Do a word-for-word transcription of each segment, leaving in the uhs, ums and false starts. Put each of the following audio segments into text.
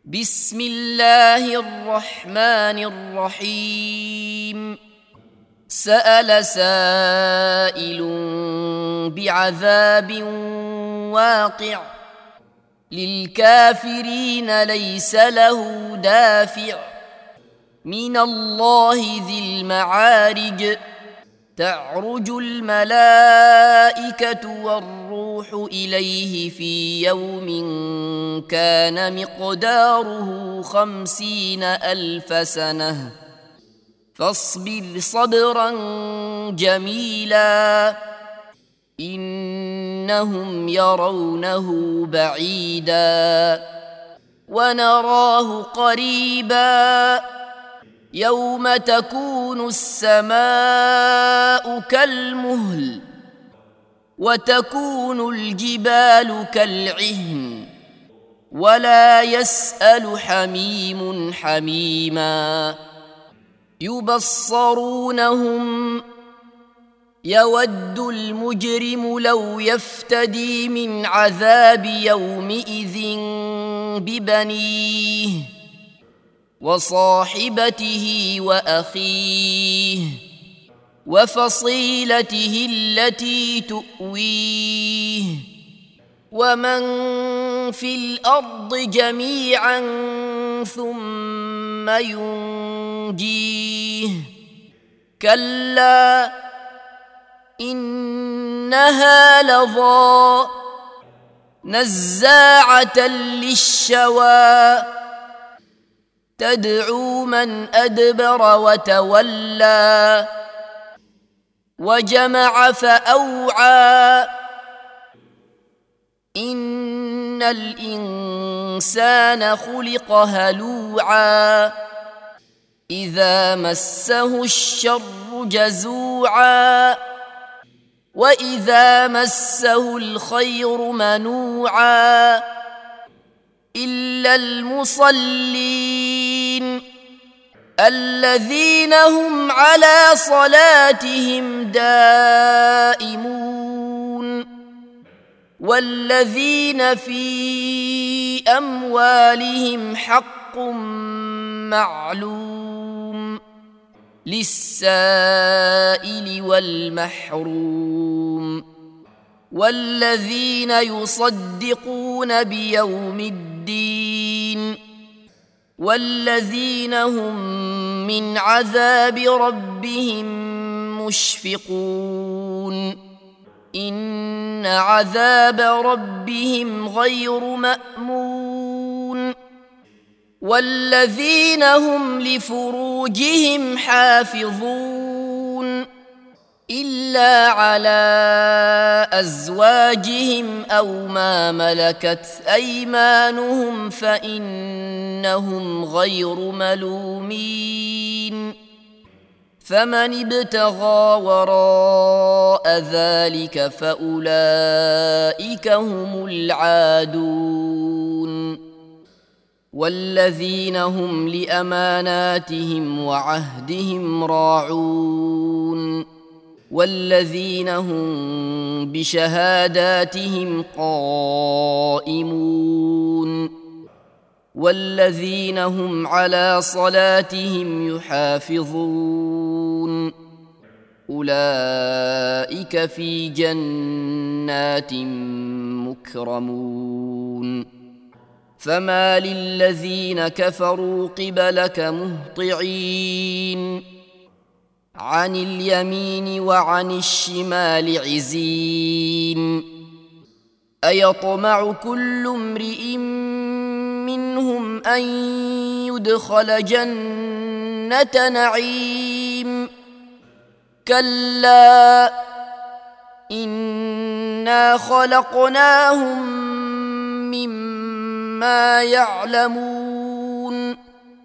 بسم الله الرحمن الرحيم. سأل سائل بعذاب واقع للكافرين ليس له دافع من الله ذي المعارج. تعرج الملائكة والروح إليه في يوم كان مقداره خمسين ألف سنة فاصبر صبرا جميلا إنهم يرونه بعيدا ونراه قريبا يوم تكون السماء كالمهل وتكون الجبال كالعهن ولا يسأل حميم حميما. يبصرونهم يود المجرم لو يفتدي من عذاب يومئذ ببنيه وصاحبته وأخيه وفصيلته التي تؤويه ومن في الأرض جميعا ثم ينجيه. كلا إنها لظى نزاعة للشوى تدعو من أدبر وتولى وجمع فأوعى. إن الإنسان خلق هلوعا إذا مسه الشر جزوعا وإذا مسه الخير منوعا إلا المصلين الذين هم على صلاتهم دائمون والذين في أموالهم حق معلوم للسائل والمحروم والذين يصدقون بيوم الدين والذين هم من عذاب ربهم مشفقون. إن عذاب ربهم غير مأمون والذين هم لفروجهم حافظون إلا على أزواجهم أو ما ملكت أيمانهم فإنهم غير ملومين. فمن ابتغى وراء ذلك فأولئك هم العادون والذين هم لأماناتهم وعهدهم راعون والذين هم بشهاداتهم قائمون والذين هم على صلاتهم يحافظون أولئك في جنات مكرمون. فما للذين كفروا قبلك مهطعين عن اليمين وعن الشمال عزين. أيطمع كل امرئ منهم أن يدخل جنة نعيم كلا إنا خلقناهم مما يعلمون.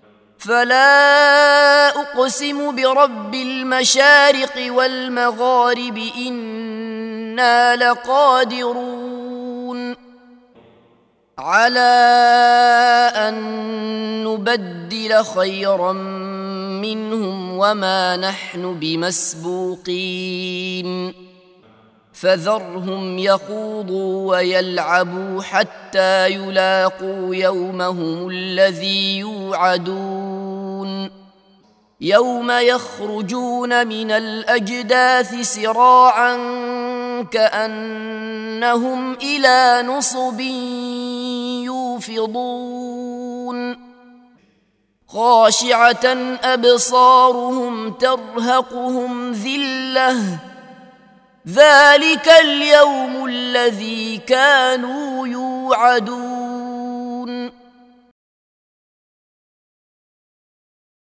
فلا أقسم برب المشارق والمغارب إنا لقادرون على أن نبدل خيرا منهم وما نحن بمسبوقين فذرهم يخوضوا ويلعبوا حتى يلاقوا يومهم الذي يوعدون يوم يخرجون من الأجداث سراعا كأنهم إلى نصب يوفضون خاشعة أبصارهم ترهقهم ذلة ذلك اليوم الذي كانوا يوعدون